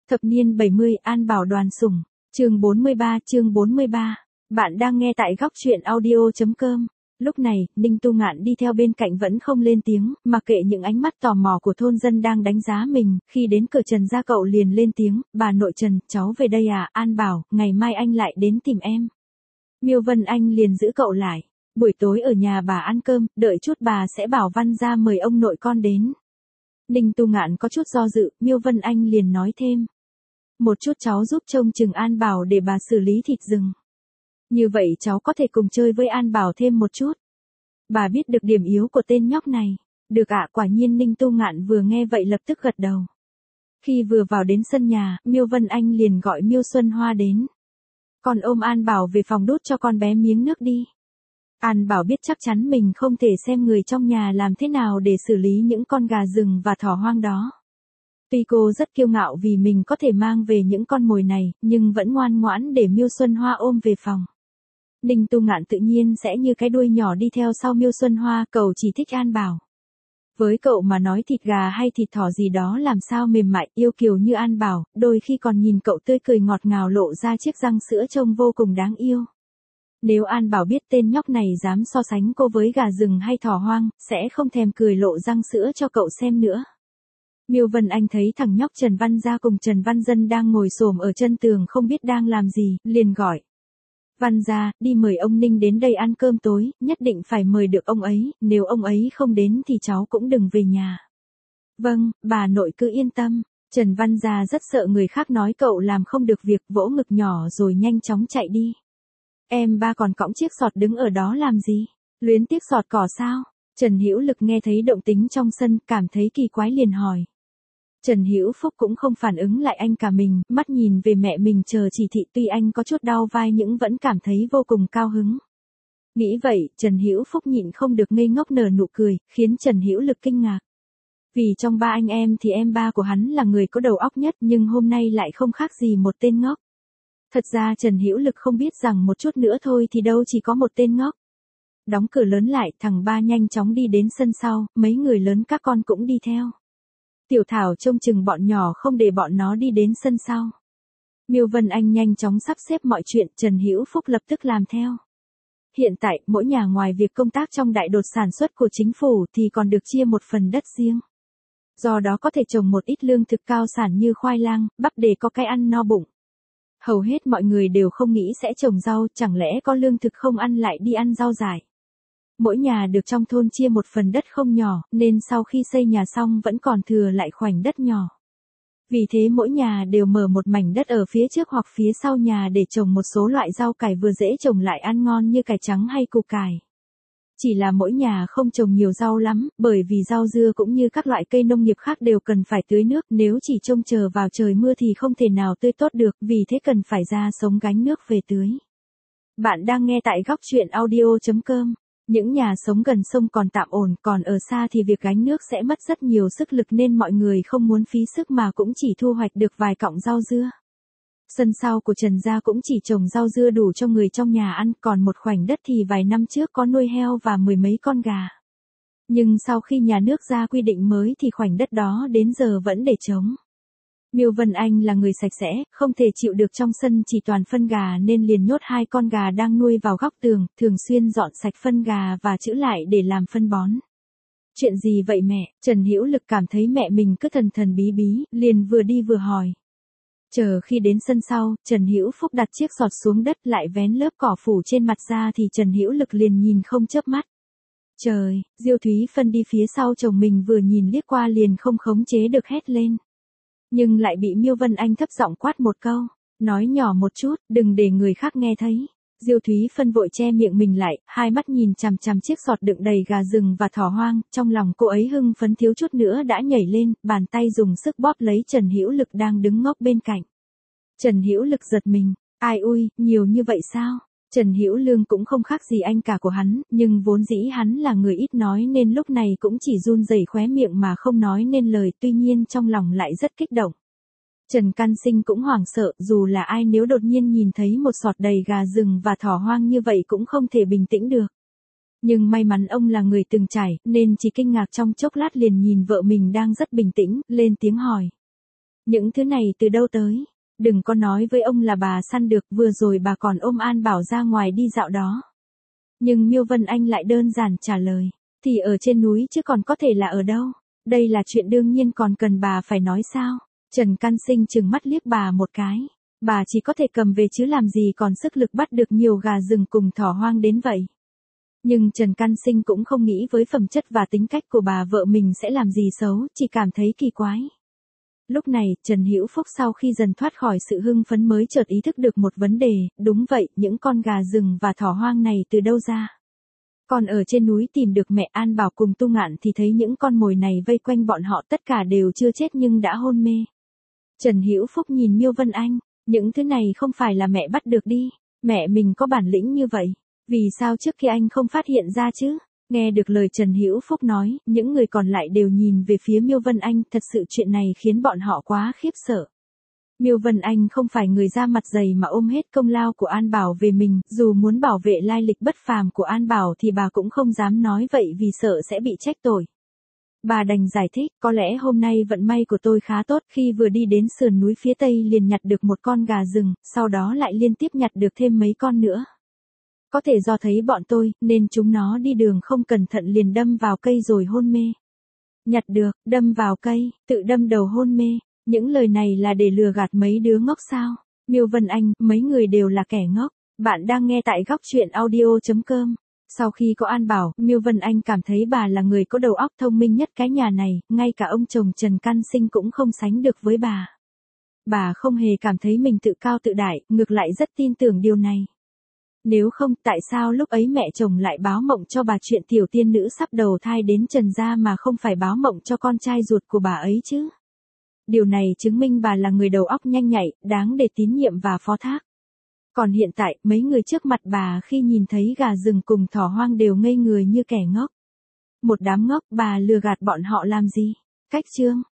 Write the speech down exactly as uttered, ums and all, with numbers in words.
Thập niên bảy mươi, An Bảo đoàn sủng. Chương bốn mươi ba, chương bốn mươi ba. Bạn đang nghe tại góc truyện audio chấm com. Lúc này, Ninh Tu Ngạn đi theo bên cạnh vẫn không lên tiếng, mà kệ những ánh mắt tò mò của thôn dân đang đánh giá mình. Khi đến cửa Trần gia cậu liền lên tiếng, bà nội Trần, cháu về đây à? An bảo, ngày mai anh lại đến tìm em. Miêu Vân Anh liền giữ cậu lại. Buổi tối ở nhà bà ăn cơm, đợi chút bà sẽ bảo Văn gia mời ông nội con đến. Ninh Tu Ngạn có chút do dự, Miêu Vân Anh liền nói thêm. Một chút cháu giúp trông chừng An Bảo để bà xử lý thịt rừng. Như vậy cháu có thể cùng chơi với An Bảo thêm một chút. Bà biết được điểm yếu của tên nhóc này. Được ạ, quả nhiên Ninh Tu Ngạn vừa nghe vậy lập tức gật đầu. Khi vừa vào đến sân nhà, Miêu Vân Anh liền gọi Miêu Xuân Hoa đến. Con ôm An Bảo về phòng đút cho con bé miếng nước đi. An Bảo biết chắc chắn mình không thể xem người trong nhà làm thế nào để xử lý những con gà rừng và thỏ hoang đó. Tuy cô rất kiêu ngạo vì mình có thể mang về những con mồi này, nhưng vẫn ngoan ngoãn để Miêu Xuân Hoa ôm về phòng. Ninh Tu Ngạn tự nhiên sẽ như cái đuôi nhỏ đi theo sau Miêu Xuân Hoa, cậu chỉ thích An Bảo. Với cậu mà nói thịt gà hay thịt thỏ gì đó làm sao mềm mại yêu kiều như An Bảo, đôi khi còn nhìn cậu tươi cười ngọt ngào lộ ra chiếc răng sữa trông vô cùng đáng yêu. Nếu An Bảo biết tên nhóc này dám so sánh cô với gà rừng hay thỏ hoang, sẽ không thèm cười lộ răng sữa cho cậu xem nữa. Miêu Vân Anh thấy thằng nhóc Trần Văn Gia cùng Trần Văn Dân đang ngồi xổm ở chân tường không biết đang làm gì, liền gọi. Văn Gia, đi mời ông Ninh đến đây ăn cơm tối, nhất định phải mời được ông ấy, nếu ông ấy không đến thì cháu cũng đừng về nhà. Vâng, bà nội cứ yên tâm. Trần Văn Gia rất sợ người khác nói cậu làm không được việc, vỗ ngực nhỏ rồi nhanh chóng chạy đi. Em ba còn cõng chiếc sọt đứng ở đó làm gì? Luyến tiếc sọt cỏ sao? Trần Hữu Lực nghe thấy động tĩnh trong sân, cảm thấy kỳ quái liền hỏi. Trần Hữu Phúc cũng không phản ứng lại anh cả mình, mắt nhìn về mẹ mình chờ chỉ thị, tuy anh có chút đau vai nhưng vẫn cảm thấy vô cùng cao hứng. Nghĩ vậy, Trần Hữu Phúc nhịn không được ngây ngốc nở nụ cười, khiến Trần Hữu Lực kinh ngạc. Vì trong ba anh em thì em ba của hắn là người có đầu óc nhất, nhưng hôm nay lại không khác gì một tên ngốc. Thật ra Trần Hữu Lực không biết rằng một chút nữa thôi thì đâu chỉ có một tên ngốc. Đóng cửa lớn lại, thằng ba nhanh chóng đi đến sân sau, mấy người lớn các con cũng đi theo. Tiểu Thảo trông chừng bọn nhỏ không để bọn nó đi đến sân sau. Miêu Vân Anh nhanh chóng sắp xếp mọi chuyện, Trần Hữu Phúc lập tức làm theo. Hiện tại, mỗi nhà ngoài việc công tác trong đại đột sản xuất của chính phủ thì còn được chia một phần đất riêng. Do đó có thể trồng một ít lương thực cao sản như khoai lang, bắp để có cái ăn no bụng. Hầu hết mọi người đều không nghĩ sẽ trồng rau, chẳng lẽ có lương thực không ăn lại đi ăn rau dại. Mỗi nhà được trong thôn chia một phần đất không nhỏ, nên sau khi xây nhà xong vẫn còn thừa lại khoảnh đất nhỏ. Vì thế mỗi nhà đều mở một mảnh đất ở phía trước hoặc phía sau nhà để trồng một số loại rau cải vừa dễ trồng lại ăn ngon như cải trắng hay củ cải. Chỉ là mỗi nhà không trồng nhiều rau lắm, bởi vì rau dưa cũng như các loại cây nông nghiệp khác đều cần phải tưới nước, nếu chỉ trông chờ vào trời mưa thì không thể nào tươi tốt được, vì thế cần phải ra sống gánh nước về tưới. Bạn đang nghe tại góc truyện audio chấm com. Những nhà sống gần sông còn tạm ổn, còn ở xa thì việc gánh nước sẽ mất rất nhiều sức lực nên mọi người không muốn phí sức mà cũng chỉ thu hoạch được vài cọng rau dưa. Sân sau của Trần gia cũng chỉ trồng rau dưa đủ cho người trong nhà ăn, còn một khoảnh đất thì vài năm trước có nuôi heo và mười mấy con gà. Nhưng sau khi nhà nước ra quy định mới thì khoảnh đất đó đến giờ vẫn để trống. Miêu Vân Anh là người sạch sẽ, không thể chịu được trong sân chỉ toàn phân gà nên liền nhốt hai con gà đang nuôi vào góc tường, thường xuyên dọn sạch phân gà và trữ lại để làm phân bón. Chuyện gì vậy mẹ? Trần Hữu Lực cảm thấy mẹ mình cứ thần thần bí bí, liền vừa đi vừa hỏi. Chờ khi đến sân sau, Trần Hữu Phúc đặt chiếc sọt xuống đất lại vén lớp cỏ phủ trên mặt ra thì Trần Hữu Lực liền nhìn không chớp mắt. Trời, Diêu Thúy Phân đi phía sau chồng mình vừa nhìn liếc qua liền không khống chế được hét lên. Nhưng lại bị Miêu Vân Anh thấp giọng quát một câu, nói nhỏ một chút, đừng để người khác nghe thấy. Diêu Thúy Phân vội che miệng mình lại, hai mắt nhìn chằm chằm chiếc sọt đựng đầy gà rừng và thỏ hoang, trong lòng cô ấy hưng phấn thiếu chút nữa đã nhảy lên, bàn tay dùng sức bóp lấy Trần Hữu Lực đang đứng ngốc bên cạnh. Trần Hữu Lực giật mình, ai ui, nhiều như vậy sao? Trần Hữu Lương cũng không khác gì anh cả của hắn, nhưng vốn dĩ hắn là người ít nói nên lúc này cũng chỉ run rẩy khóe miệng mà không nói nên lời, tuy nhiên trong lòng lại rất kích động. Trần Can Sinh cũng hoảng sợ, dù là ai nếu đột nhiên nhìn thấy một sọt đầy gà rừng và thỏ hoang như vậy cũng không thể bình tĩnh được. Nhưng may mắn ông là người từng trải, nên chỉ kinh ngạc trong chốc lát liền nhìn vợ mình đang rất bình tĩnh, lên tiếng hỏi. Những thứ này từ đâu tới? Đừng có nói với ông là bà săn được, vừa rồi bà còn ôm An Bảo ra ngoài đi dạo đó. Nhưng Miêu Vân Anh lại đơn giản trả lời, thì ở trên núi chứ còn có thể là ở đâu. Đây là chuyện đương nhiên, còn cần bà phải nói sao? Trần Can Sinh trừng mắt liếc bà một cái. Bà chỉ có thể cầm về chứ làm gì còn sức lực bắt được nhiều gà rừng cùng thỏ hoang đến vậy. Nhưng Trần Can Sinh cũng không nghĩ với phẩm chất và tính cách của bà vợ mình sẽ làm gì xấu, chỉ cảm thấy kỳ quái. Lúc này, Trần Hữu Phúc sau khi dần thoát khỏi sự hưng phấn mới chợt ý thức được một vấn đề, đúng vậy, những con gà rừng và thỏ hoang này từ đâu ra? Còn ở trên núi tìm được mẹ An Bảo cùng Tu Ngạn thì thấy những con mồi này vây quanh bọn họ, tất cả đều chưa chết nhưng đã hôn mê. Trần Hữu Phúc nhìn Miêu Vân Anh, những thứ này không phải là mẹ bắt được đi, mẹ mình có bản lĩnh như vậy, vì sao trước khi anh không phát hiện ra chứ? Nghe được lời Trần Hữu Phúc nói, những người còn lại đều nhìn về phía Miêu Vân Anh, thật sự chuyện này khiến bọn họ quá khiếp sợ. Miêu Vân Anh không phải người da mặt dày mà ôm hết công lao của An Bảo về mình, dù muốn bảo vệ lai lịch bất phàm của An Bảo thì bà cũng không dám nói vậy vì sợ sẽ bị trách tội. Bà đành giải thích, có lẽ hôm nay vận may của tôi khá tốt, khi vừa đi đến sườn núi phía tây liền nhặt được một con gà rừng, sau đó lại liên tiếp nhặt được thêm mấy con nữa. Có thể do thấy bọn tôi, nên chúng nó đi đường không cẩn thận liền đâm vào cây rồi hôn mê. Nhặt được, đâm vào cây, tự đâm đầu hôn mê. Những lời này là để lừa gạt mấy đứa ngốc sao? Miêu Vân Anh, mấy người đều là kẻ ngốc. Bạn đang nghe tại góc truyện audio chấm com. Sau khi có An Bảo, Miêu Vân Anh cảm thấy bà là người có đầu óc thông minh nhất cái nhà này, ngay cả ông chồng Trần Can Sinh cũng không sánh được với bà. Bà không hề cảm thấy mình tự cao tự đại, ngược lại rất tin tưởng điều này. Nếu không, tại sao lúc ấy mẹ chồng lại báo mộng cho bà chuyện tiểu tiên nữ sắp đầu thai đến Trần gia mà không phải báo mộng cho con trai ruột của bà ấy chứ? Điều này chứng minh bà là người đầu óc nhanh nhạy, đáng để tín nhiệm và phó thác. Còn hiện tại, mấy người trước mặt bà khi nhìn thấy gà rừng cùng thỏ hoang đều ngây người như kẻ ngốc. Một đám ngốc, bà lừa gạt bọn họ làm gì? Cách chương